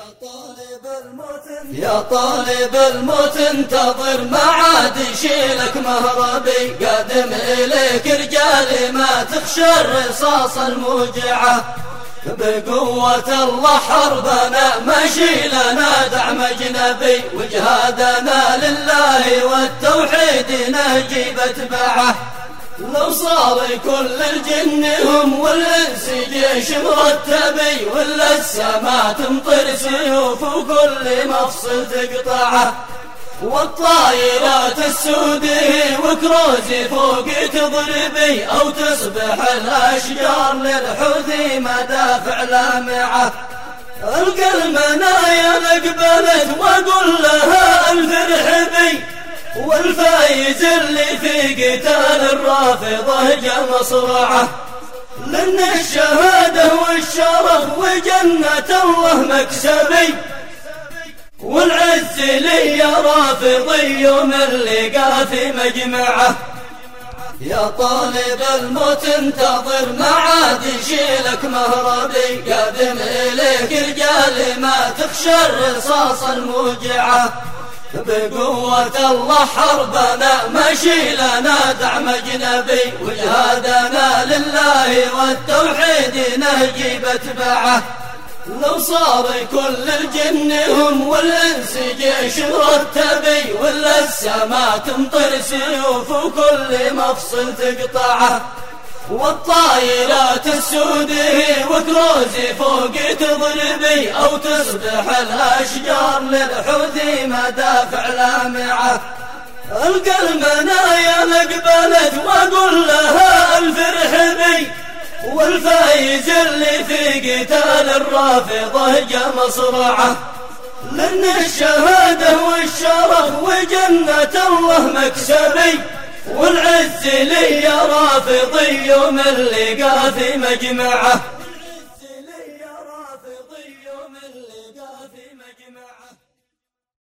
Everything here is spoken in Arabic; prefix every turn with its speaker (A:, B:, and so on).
A: يا طالب الموت انتظر ما عاد يشيلك مهربي، قادم إليك رجالي ما تخشى الرصاص الموجعة، بقوة الله حربنا ماشي لنا دعم أجنبي، وجهادنا لله والتوحيد نهجي بتبعه، لو صار كل الجن هم والإنس جيش مرتبي، ولا السما تمطر سيوف وكل مفصل تقطعه، والطائرات السودي وكروزي فوق تضربي، أو تصبح الأشجار للحوثي مدافع لامعة، ألقى المنايا لقبلت وأقول لها الفرحبي، والفايز اللي في قتال الرافضة جا مصرعه، لأن الشهادة والشرف وجنة الله مكسبي، والعز لي يا رافضي يوم اللقاء في مجمعه. يا طالب الموت انتظر ما عاد يشيلك مهربي، قادم إليك رجالي ما تخشى الرصاص الموجعة، بقوة الله حربنا ماشي لنا دعم أجنبي، وجهادنا لله والتوحيد نهجي بتبعه، لو صار كل الجن هم والإنس جيش مرتبي، ولا السما تمطر سيوف وكل مفصل تقطعه، والطائرات السودي وكروزي فوق تضربي، أو تصبح الأشجار للحوثي مدافع لامعة، ألقى المنايا لقبلت وأقول لها الفرحبي، والفايز اللي في قتال الرافضة جا مصرعه، لأن الشهادة والشرف وجنة الله مكسبي، والعز لي يا رافضي يوم اللقاء في مجمعه.